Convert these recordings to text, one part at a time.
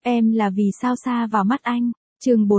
Em là vì sao xa vào mắt anh. Chương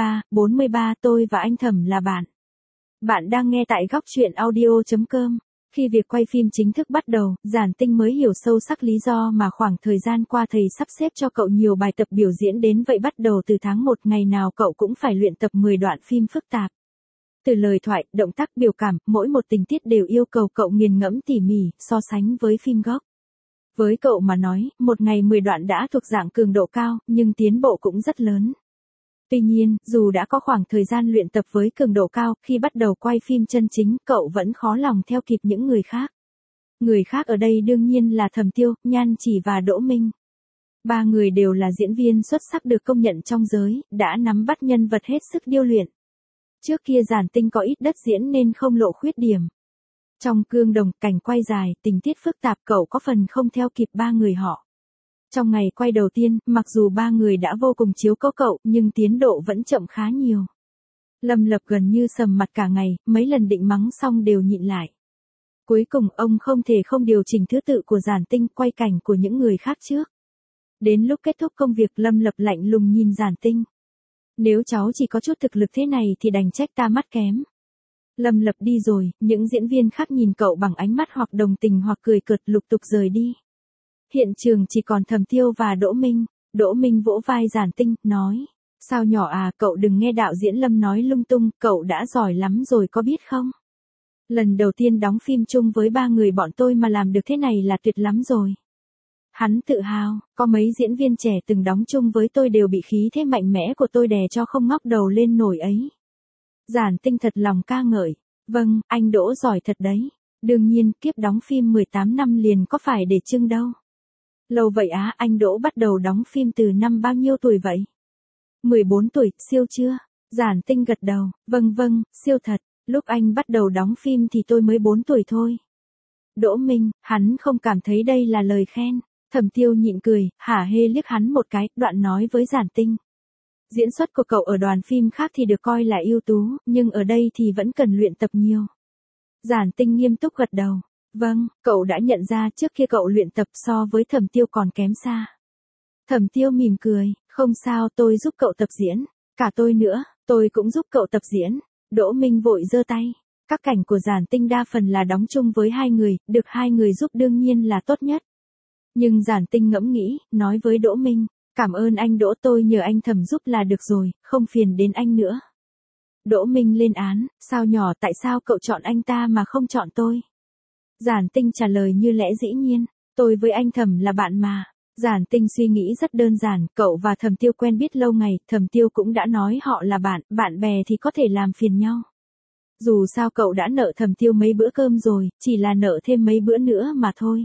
43, tôi và anh Thẩm là bạn. Bạn đang nghe tại góc truyện audio.com. Khi việc quay phim chính thức bắt đầu, Giản Tinh mới hiểu sâu sắc lý do mà khoảng thời gian qua thầy sắp xếp cho cậu nhiều bài tập biểu diễn đến vậy. Bắt đầu từ tháng 1 ngày nào cậu cũng phải luyện tập 10 đoạn phim phức tạp. Từ lời thoại, động tác, biểu cảm, mỗi một tình tiết đều yêu cầu cậu nghiền ngẫm tỉ mỉ, so sánh với phim gốc. Với cậu mà nói, một ngày 10 đoạn đã thuộc dạng cường độ cao, nhưng tiến bộ cũng rất lớn. Tuy nhiên, dù đã có khoảng thời gian luyện tập với cường độ cao, khi bắt đầu quay phim chân chính, cậu vẫn khó lòng theo kịp những người khác. Người khác ở đây đương nhiên là Thẩm Tiêu, Nhan Chỉ và Đỗ Minh. Ba người đều là diễn viên xuất sắc được công nhận trong giới, đã nắm bắt nhân vật hết sức điêu luyện. Trước kia Giản Tinh có ít đất diễn nên không lộ khuyết điểm. Trong cương đồng, cảnh quay dài, tình tiết phức tạp cậu có phần không theo kịp ba người họ. Trong ngày quay đầu tiên, mặc dù ba người đã vô cùng chiếu cố cậu, nhưng tiến độ vẫn chậm khá nhiều. Lâm Lập gần như sầm mặt cả ngày, mấy lần định mắng xong đều nhịn lại. Cuối cùng ông không thể không điều chỉnh thứ tự của Giản Tinh, quay cảnh của những người khác trước. Đến lúc kết thúc công việc, Lâm Lập lạnh lùng nhìn Giản Tinh. Nếu cháu chỉ có chút thực lực thế này thì đành trách ta mắt kém. Lâm Lập đi rồi, những diễn viên khác nhìn cậu bằng ánh mắt hoặc đồng tình hoặc cười cợt, lục tục rời đi. Hiện trường chỉ còn Thẩm Tiêu và Đỗ Minh. Đỗ Minh vỗ vai Giản Tinh, nói. Sao nhỏ à, cậu đừng nghe đạo diễn Lâm nói lung tung, cậu đã giỏi lắm rồi có biết không? Lần đầu tiên đóng phim chung với ba người bọn tôi mà làm được thế này là tuyệt lắm rồi. Hắn tự hào, có mấy diễn viên trẻ từng đóng chung với tôi đều bị khí thế mạnh mẽ của tôi đè cho không ngóc đầu lên nổi ấy. Giản Tinh thật lòng ca ngợi. Vâng, anh Đỗ giỏi thật đấy. Đương nhiên, kiếp đóng phim 18 năm liền có phải để trưng đâu. Lâu vậy á, anh Đỗ bắt đầu đóng phim từ năm bao nhiêu tuổi vậy? 14 tuổi, siêu chưa? Giản Tinh gật đầu, vâng, siêu thật. Lúc anh bắt đầu đóng phim thì tôi mới 4 tuổi thôi. Đỗ Minh, hắn không cảm thấy đây là lời khen. Thẩm Tiêu nhịn cười, hả hê liếc hắn một cái, đoạn nói với Giản Tinh. Diễn xuất của cậu ở đoàn phim khác thì được coi là ưu tú, nhưng ở đây thì vẫn cần luyện tập nhiều. Giản Tinh nghiêm túc gật đầu. Vâng, cậu đã nhận ra trước kia cậu luyện tập so với Thẩm Tiêu còn kém xa. Thẩm Tiêu mỉm cười, không sao, tôi giúp cậu tập diễn. Cả tôi nữa, tôi cũng giúp cậu tập diễn. Đỗ Minh vội giơ tay. Các cảnh của Giản Tinh đa phần là đóng chung với hai người, được hai người giúp đương nhiên là tốt nhất. Nhưng Giản Tinh ngẫm nghĩ, nói với Đỗ Minh. Cảm ơn anh Đỗ, tôi nhờ anh Thẩm giúp là được rồi, không phiền đến anh nữa. Đỗ Minh lên án, sao nhỏ, tại sao cậu chọn anh ta mà không chọn tôi? Giản Tinh trả lời như lẽ dĩ nhiên, tôi với anh Thẩm là bạn mà. Giản Tinh suy nghĩ rất đơn giản, cậu và Thẩm Tiêu quen biết lâu ngày, Thẩm Tiêu cũng đã nói họ là bạn, bạn bè thì có thể làm phiền nhau. Dù sao cậu đã nợ Thẩm Tiêu mấy bữa cơm rồi, chỉ là nợ thêm mấy bữa nữa mà thôi.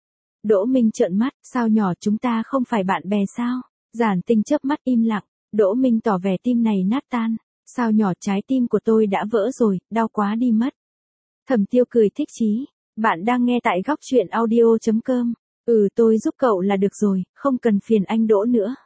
Đỗ Minh trợn mắt, sao nhỏ, chúng ta không phải bạn bè sao? Giản Tinh chớp mắt im lặng, Đỗ Minh tỏ vẻ tim này nát tan. Sao nhỏ, trái tim của tôi đã vỡ rồi, đau quá đi mất. Thẩm Tiêu cười thích chí. Bạn đang nghe tại góc truyện audio.com. Tôi giúp cậu là được rồi, không cần phiền anh Đỗ nữa.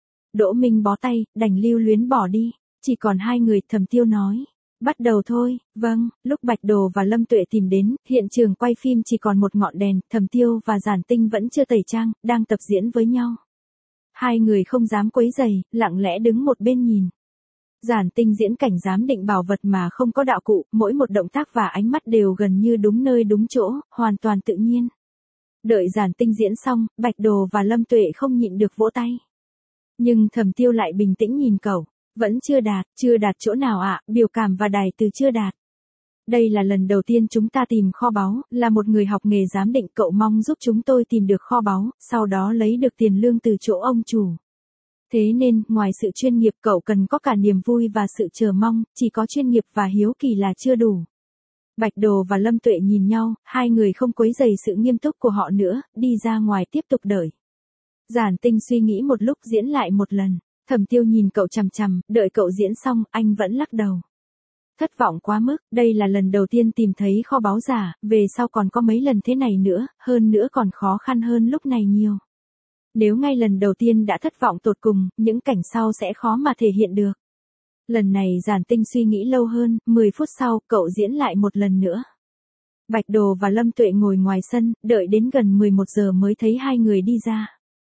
Đỗ Minh bó tay, đành lưu luyến bỏ đi. Chỉ còn hai người, Thẩm Tiêu nói. Bắt đầu thôi, vâng, lúc Bạch Đồ và Lâm Tuệ tìm đến, hiện trường quay phim chỉ còn một ngọn đèn, Thẩm Tiêu và Giản Tinh vẫn chưa tẩy trang, đang tập diễn với nhau. Hai người không dám quấy rầy, lặng lẽ đứng một bên nhìn. Giản Tinh diễn cảnh giám định bảo vật mà không có đạo cụ, mỗi một động tác và ánh mắt đều gần như đúng nơi đúng chỗ, hoàn toàn tự nhiên. Đợi Giản Tinh diễn xong, Bạch Đồ và Lâm Tuệ không nhịn được vỗ tay. Nhưng Thẩm Tiêu lại bình tĩnh nhìn cậu. Vẫn chưa đạt chỗ nào ạ, biểu cảm và đài từ chưa đạt. Đây là lần đầu tiên chúng ta tìm kho báu, là một người học nghề giám định, cậu mong giúp chúng tôi tìm được kho báu, sau đó lấy được tiền lương từ chỗ ông chủ. Thế nên, ngoài sự chuyên nghiệp cậu cần có cả niềm vui và sự chờ mong, chỉ có chuyên nghiệp và hiếu kỳ là chưa đủ. Bạch Đồ và Lâm Tuệ nhìn nhau, hai người không quấy rầy sự nghiêm túc của họ nữa, đi ra ngoài tiếp tục đợi. Giản Tinh suy nghĩ một lúc diễn lại một lần. Thẩm Tiêu nhìn cậu chằm chằm, đợi cậu diễn xong, anh vẫn lắc đầu. Thất vọng quá mức, đây là lần đầu tiên tìm thấy kho báu giả, về sau còn có mấy lần thế này nữa, hơn nữa còn khó khăn hơn lúc này nhiều. Nếu ngay lần đầu tiên đã thất vọng tột cùng, những cảnh sau sẽ khó mà thể hiện được. Lần này Giản Tinh suy nghĩ lâu hơn, 10 phút sau, cậu diễn lại một lần nữa. Bạch Đồ và Lâm Tuệ ngồi ngoài sân, đợi đến gần 11 giờ mới thấy hai người đi ra.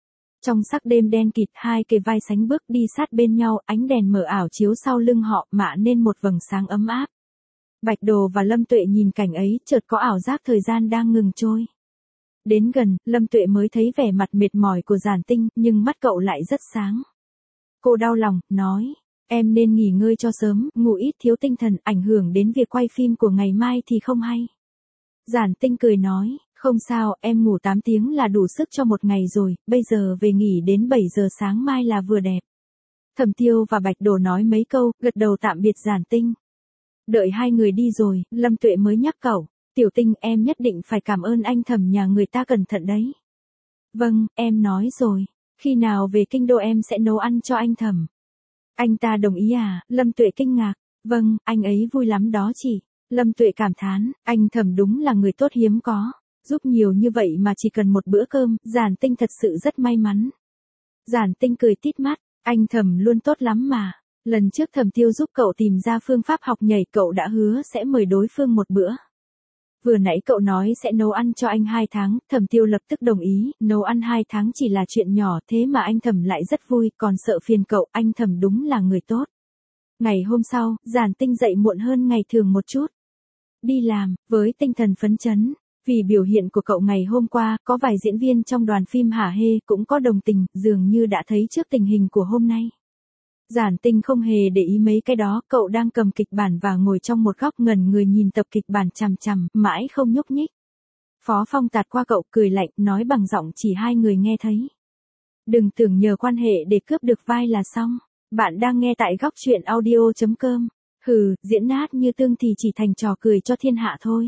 Trong sắc đêm đen kịt, hai kề vai sánh bước đi sát bên nhau, ánh đèn mờ ảo chiếu sau lưng họ, mạ nên một vầng sáng ấm áp. Bạch Đồ và Lâm Tuệ nhìn cảnh ấy, chợt có ảo giác thời gian đang ngừng trôi. Đến gần, Lâm Tuệ mới thấy vẻ mặt mệt mỏi của Giản Tinh, nhưng mắt cậu lại rất sáng. Cô đau lòng, nói, em nên nghỉ ngơi cho sớm, ngủ ít thiếu tinh thần, ảnh hưởng đến việc quay phim của ngày mai thì không hay. Giản Tinh cười nói, không sao, em ngủ 8 tiếng là đủ sức cho một ngày rồi, bây giờ về nghỉ đến 7 giờ sáng mai là vừa đẹp. Thẩm Tiêu và Bạch Đồ nói mấy câu, gật đầu tạm biệt Giản Tinh. Đợi hai người đi rồi, Lâm Tuệ mới nhắc cậu, Tiểu Tinh em nhất định phải cảm ơn anh Thẩm nhà người ta cẩn thận đấy. Vâng, em nói rồi, khi nào về kinh đô em sẽ nấu ăn cho anh Thẩm. Anh ta đồng ý à? Lâm Tuệ kinh ngạc, vâng, anh ấy vui lắm đó chị. Lâm Tuệ cảm thán, anh Thẩm đúng là người tốt hiếm có, giúp nhiều như vậy mà chỉ cần một bữa cơm, Giản Tinh thật sự rất may mắn. Giản Tinh cười tít mắt, anh Thẩm luôn tốt lắm mà. Lần trước Thẩm Tiêu giúp cậu tìm ra phương pháp học nhảy, cậu đã hứa sẽ mời đối phương một bữa. Vừa nãy cậu nói sẽ nấu ăn cho anh 2 tháng, Thẩm Tiêu lập tức đồng ý, nấu ăn 2 tháng chỉ là chuyện nhỏ, thế mà anh Thẩm lại rất vui, còn sợ phiền cậu, anh Thẩm đúng là người tốt. Ngày hôm sau, Giản Tinh dậy muộn hơn ngày thường một chút. Đi làm, với tinh thần phấn chấn, vì biểu hiện của cậu ngày hôm qua, có vài diễn viên trong đoàn phim hả hê cũng có đồng tình, dường như đã thấy trước tình hình của hôm nay. Giản Tinh không hề để ý mấy cái đó, cậu đang cầm kịch bản và ngồi trong một góc ngẩn người nhìn tập kịch bản chằm chằm, mãi không nhúc nhích. Phó Phong tạt qua cậu cười lạnh, nói bằng giọng chỉ hai người nghe thấy. Đừng tưởng nhờ quan hệ để cướp được vai là xong. Bạn đang nghe tại góc truyện audio.com. Hừ, diễn nát như tương thì chỉ thành trò cười cho thiên hạ thôi.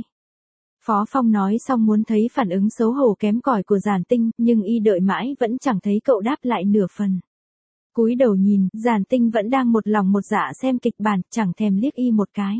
Phó Phong nói xong muốn thấy phản ứng xấu hổ kém cỏi của Giản Tinh, nhưng y đợi mãi vẫn chẳng thấy cậu đáp lại nửa phần. Cúi đầu nhìn, Giản Tinh vẫn đang một lòng một dạ xem kịch bản, chẳng thèm liếc y một cái.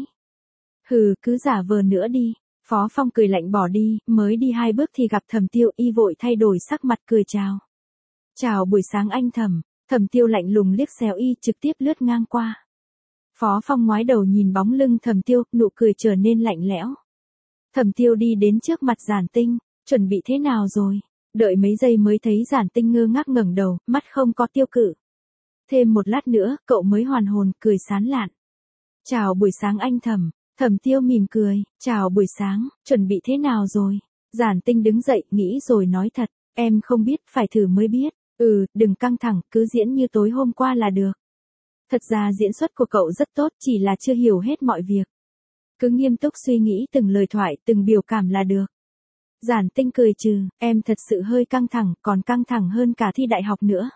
Hừ, cứ giả vờ nữa đi. Phó Phong cười lạnh bỏ đi, mới đi 2 bước thì gặp Thẩm Tiêu, y vội thay đổi sắc mặt cười chào. Chào buổi sáng anh Thẩm. Thẩm Tiêu lạnh lùng liếc xéo y, trực tiếp lướt ngang qua. Phó Phong ngoái đầu nhìn bóng lưng Thẩm Tiêu, nụ cười trở nên lạnh lẽo. Thẩm Tiêu đi đến trước mặt Giản Tinh, chuẩn bị thế nào rồi? Đợi mấy giây mới thấy Giản Tinh ngơ ngác ngẩng đầu, mắt không có tiêu cự. Thêm một lát nữa, cậu mới hoàn hồn, cười sán lạn. Chào buổi sáng anh Thẩm. Thẩm Tiêu mỉm cười, chào buổi sáng, chuẩn bị thế nào rồi? Giản Tinh đứng dậy, nghĩ rồi nói thật, em không biết, phải thử mới biết. Đừng căng thẳng, cứ diễn như tối hôm qua là được. Thật ra diễn xuất của cậu rất tốt, chỉ là chưa hiểu hết mọi việc. Cứ nghiêm túc suy nghĩ từng lời thoại, từng biểu cảm là được. Giản Tinh cười trừ, em thật sự hơi căng thẳng, còn căng thẳng hơn cả thi đại học nữa.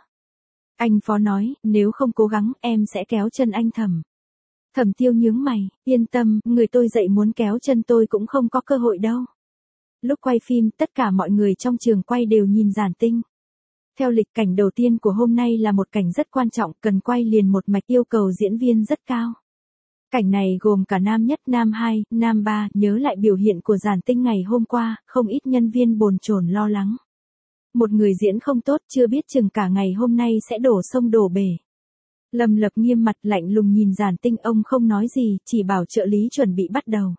Anh Phó nói, nếu không cố gắng, em sẽ kéo chân anh Thẩm. Thẩm Tiêu nhướng mày, yên tâm, người tôi dạy muốn kéo chân tôi cũng không có cơ hội đâu. Lúc quay phim, tất cả mọi người trong trường quay đều nhìn Giản Tinh. Theo lịch cảnh đầu tiên của hôm nay là một cảnh rất quan trọng, cần quay liền một mạch, yêu cầu diễn viên rất cao. Cảnh này gồm cả nam nhất, nam 2, nam 3, nhớ lại biểu hiện của Giản Tinh ngày hôm qua, không ít nhân viên bồn chồn lo lắng. Một người diễn không tốt, chưa biết chừng cả ngày hôm nay sẽ đổ sông đổ bể. Lâm Lập nghiêm mặt lạnh lùng nhìn Giản Tinh, ông không nói gì, chỉ bảo trợ lý chuẩn bị bắt đầu.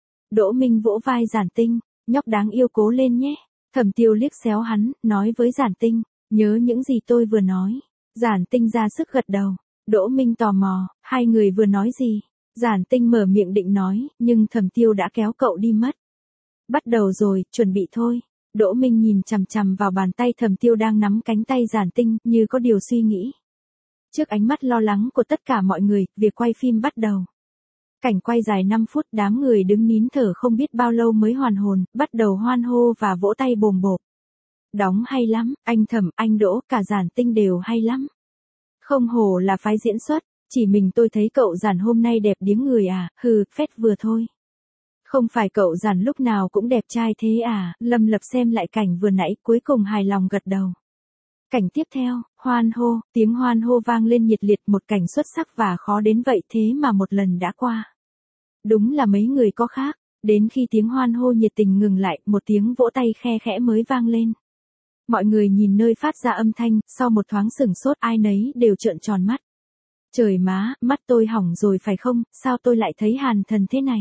Đỗ Minh vỗ vai Giản Tinh, nhóc đáng yêu cố lên nhé. Thẩm Tiêu liếc xéo hắn, nói với Giản Tinh, nhớ những gì tôi vừa nói. Giản Tinh ra sức gật đầu. Đỗ Minh tò mò, hai người vừa nói gì? Giản Tinh mở miệng định nói, nhưng Thẩm Tiêu đã kéo cậu đi mất. Bắt đầu rồi, chuẩn bị thôi. Đỗ Minh nhìn chằm chằm vào bàn tay Thẩm Tiêu đang nắm cánh tay Giản Tinh, như có điều suy nghĩ. Trước ánh mắt lo lắng của tất cả mọi người, việc quay phim bắt đầu. Cảnh quay dài 5 phút, đám người đứng nín thở không biết bao lâu mới hoàn hồn, bắt đầu hoan hô và vỗ tay bồm bộp. Đóng hay lắm, anh Thẩm, anh Đỗ, cả Giản Tinh đều hay lắm. Không hổ là phái diễn xuất, chỉ mình tôi thấy cậu Giản hôm nay đẹp điếng người à, phét vừa thôi. Không phải cậu Giản lúc nào cũng đẹp trai thế à, Lâm Lập xem lại cảnh vừa nãy, cuối cùng hài lòng gật đầu. Cảnh tiếp theo, hoan hô, tiếng hoan hô vang lên nhiệt liệt, một cảnh xuất sắc và khó đến vậy thế mà một lần đã qua. Đúng là mấy người có khác, đến khi tiếng hoan hô nhiệt tình ngừng lại, một tiếng vỗ tay khe khẽ mới vang lên. Mọi người nhìn nơi phát ra âm thanh, sau một thoáng sửng sốt ai nấy đều trợn tròn mắt. Trời má, mắt tôi hỏng rồi phải không, sao tôi lại thấy Hàn Thần thế này?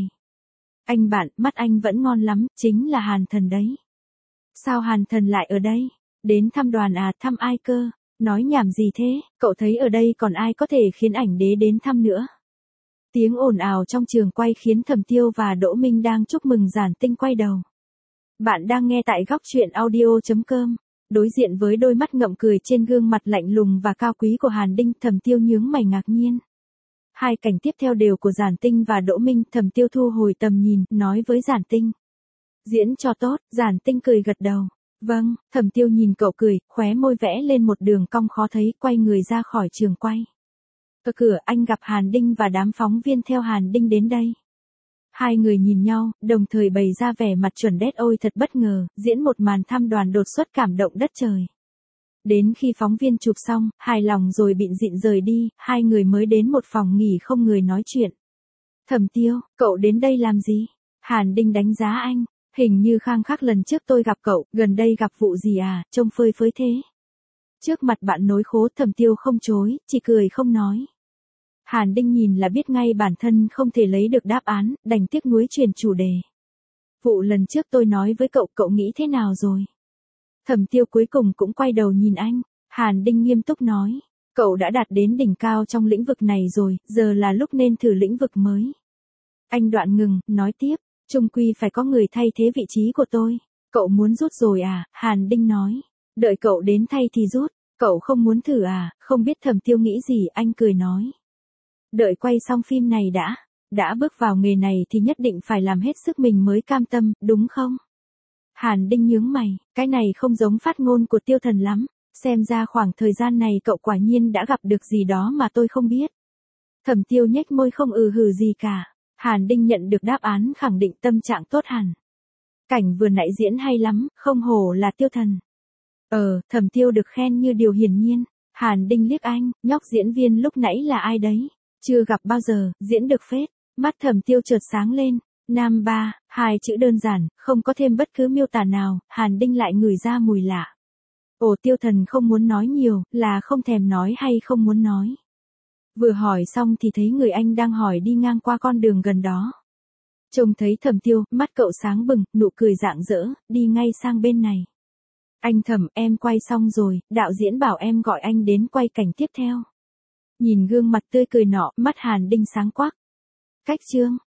Anh bạn, mắt anh vẫn ngon lắm, chính là Hàn Thần đấy. Sao Hàn Thần lại ở đây? Đến thăm đoàn à, thăm ai cơ? Nói nhảm gì thế, cậu thấy ở đây còn ai có thể khiến ảnh đế đến thăm nữa. Tiếng ồn ào trong trường quay khiến Thẩm Tiêu và Đỗ Minh đang chúc mừng Giản Tinh quay đầu. Bạn đang nghe tại góc truyện audio.com. Đối diện với đôi mắt ngậm cười trên gương mặt lạnh lùng và cao quý của Hàn Đinh, Thẩm Tiêu nhướng mày ngạc nhiên. Hai cảnh tiếp theo đều của Giản Tinh và Đỗ Minh, Thẩm Tiêu thu hồi tầm nhìn, nói với Giản Tinh. Diễn cho tốt, Giản Tinh cười gật đầu. Vâng, Thẩm Tiêu nhìn cậu cười, khóe môi vẽ lên một đường cong khó thấy, quay người ra khỏi trường quay. Ở cửa anh gặp Hàn Đinh và đám phóng viên theo Hàn Đinh đến đây. Hai người nhìn nhau, đồng thời bày ra vẻ mặt chuẩn đét, ôi thật bất ngờ, diễn một màn thăm đoàn đột xuất cảm động đất trời. Đến khi phóng viên chụp xong, hài lòng rồi bịn rịn rời đi, hai người mới đến một phòng nghỉ không người nói chuyện. Thẩm Tiêu, cậu đến đây làm gì? Hàn Đinh đánh giá anh, hình như khang khác lần trước tôi gặp cậu, gần đây gặp vụ gì à, trông phơi phới thế. Trước mặt bạn nối khố, Thẩm Tiêu không chối, chỉ cười không nói. Hàn Đinh nhìn là biết ngay bản thân không thể lấy được đáp án, đành tiếc nuối chuyển chủ đề. Vụ lần trước tôi nói với cậu, cậu nghĩ thế nào rồi? Thẩm Tiêu cuối cùng cũng quay đầu nhìn anh, Hàn Đinh nghiêm túc nói, cậu đã đạt đến đỉnh cao trong lĩnh vực này rồi, giờ là lúc nên thử lĩnh vực mới. Anh đoạn ngừng, nói tiếp, chung quy phải có người thay thế vị trí của tôi. Cậu muốn rút rồi à? Hàn Đinh nói, đợi cậu đến thay thì rút, cậu không muốn thử à? Không biết Thẩm Tiêu nghĩ gì, anh cười nói. Đợi quay xong phim này đã bước vào nghề này thì nhất định phải làm hết sức mình mới cam tâm, đúng không? Hàn Đinh nhướng mày, cái này không giống phát ngôn của Tiêu Thần lắm, xem ra khoảng thời gian này cậu quả nhiên đã gặp được gì đó mà tôi không biết. Thẩm Tiêu nhếch môi không hừ gì cả, Hàn Đinh nhận được đáp án khẳng định tâm trạng tốt hẳn. Cảnh vừa nãy diễn hay lắm, không hổ là Tiêu Thần. Thẩm Tiêu được khen như điều hiển nhiên, Hàn Đinh liếc anh, nhóc diễn viên lúc nãy là ai đấy? Chưa gặp bao giờ, diễn được phết. Mắt Thẩm Tiêu chợt sáng lên. Nam ba, hai chữ đơn giản, không có thêm bất cứ miêu tả nào, Hàn Đinh lại ngửi ra mùi lạ. Ồ, Tiêu Thần không muốn nói nhiều, là không thèm nói hay không muốn nói? Vừa hỏi xong thì thấy người anh đang hỏi đi ngang qua con đường gần đó. Trông thấy Thẩm Tiêu, mắt cậu sáng bừng, nụ cười rạng rỡ, đi ngay sang bên này. Anh Thẩm, em quay xong rồi, đạo diễn bảo em gọi anh đến quay cảnh tiếp theo. Nhìn gương mặt tươi cười nọ, mắt Hàn Đinh sáng quắc. Cách chương